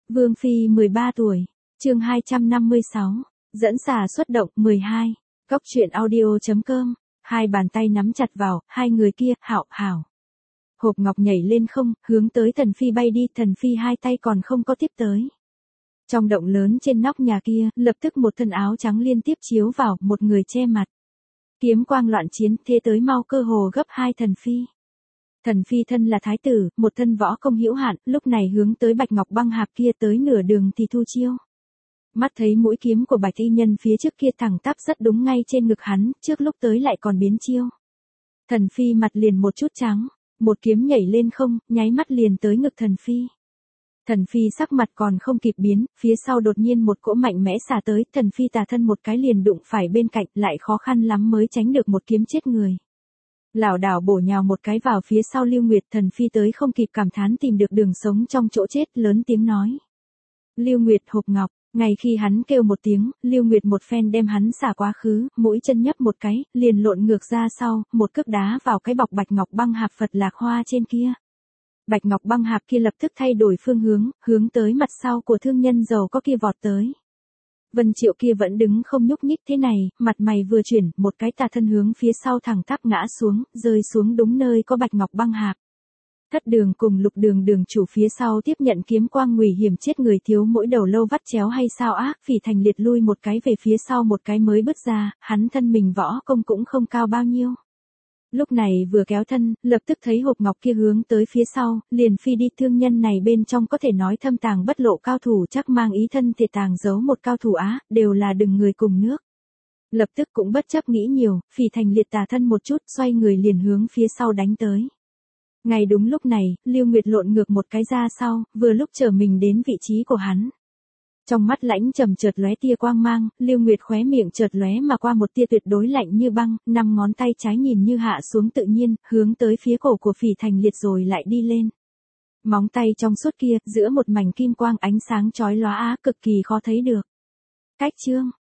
Vương Phi 13 tuổi, chương 256, dẫn xà xuất động 12, Cóc truyện audio.com, hai bàn tay nắm chặt vào, hai người kia, hảo, hảo. Hộp ngọc nhảy lên không, hướng tới Thần Phi bay đi, Thần Phi hai tay còn không có tiếp tới. Trong động lớn trên nóc nhà kia, lập tức một thân áo trắng liên tiếp chiếu vào, một người che mặt. Kiếm quang loạn chiến, thế tới mau cơ hồ gấp hai Thần Phi. Thần Phi thân là thái tử, một thân võ công hữu hạn, lúc này hướng tới Bạch Ngọc Băng Hạp kia tới nửa đường thì thu chiêu. Mắt thấy mũi kiếm của Bạch Y Nhân phía trước kia thẳng tắp rất đúng ngay trên ngực hắn, trước lúc tới lại còn biến chiêu. Thần Phi mặt liền một chút trắng, một kiếm nhảy lên không, nháy mắt liền tới ngực Thần Phi. Thần Phi sắc mặt còn không kịp biến, phía sau đột nhiên một cỗ mạnh mẽ xả tới, Thần Phi tà thân một cái liền đụng phải bên cạnh, lại khó khăn lắm mới tránh được một kiếm chết người. Lảo đảo bổ nhào một cái vào phía sau Lưu Nguyệt, Thần Phi tới không kịp cảm thán tìm được đường sống trong chỗ chết, lớn tiếng nói. Lưu Nguyệt hộp ngọc, ngay khi hắn kêu một tiếng, Lưu Nguyệt một phen đem hắn xả quá khứ, mũi chân nhấp một cái, liền lộn ngược ra sau, một cước đá vào cái bọc Bạch Ngọc Băng Hạp Phật Lạc Hoa trên kia. Bạch Ngọc Băng Hạp kia lập tức thay đổi phương hướng, hướng tới mặt sau của thương nhân giàu có kia vọt tới. Vân Triệu kia vẫn đứng không nhúc nhích thế này, mặt mày vừa chuyển, một cái tà thân hướng phía sau thẳng tắp ngã xuống, rơi xuống đúng nơi có Bạch Ngọc Băng Hạp. Thất Đường cùng Lục Đường đường chủ phía sau tiếp nhận kiếm quang nguy hiểm chết người thiếu mỗi đầu lâu vắt chéo hay sao á, Phỉ Thành Liệt lui một cái về phía sau một cái mới bước ra, hắn thân mình võ công cũng không cao bao nhiêu. Lúc này vừa kéo thân, lập tức thấy hộp ngọc kia hướng tới phía sau, liền phi đi, thương nhân này bên trong có thể nói thâm tàng bất lộ cao thủ, chắc mang ý thân thể tàng giấu một cao thủ á, đều là đừng người cùng nước. Lập tức cũng bất chấp nghĩ nhiều, Phỉ Thành Liệt tà thân một chút, xoay người liền hướng phía sau đánh tới. Ngay đúng lúc này, Lưu Nguyệt lộn ngược một cái ra sau, vừa lúc trở mình đến vị trí của hắn. Trong mắt lãnh trầm chợt lóe tia quang mang, Lưu Nguyệt khóe miệng chợt lóe mà qua một tia tuyệt đối lạnh như băng, năm ngón tay trái nhìn như hạ xuống tự nhiên, hướng tới phía cổ của Phỉ Thành Liệt rồi lại đi lên. Móng tay trong suốt kia, giữa một mảnh kim quang ánh sáng chói lóa á, cực kỳ khó thấy được. Cách chương,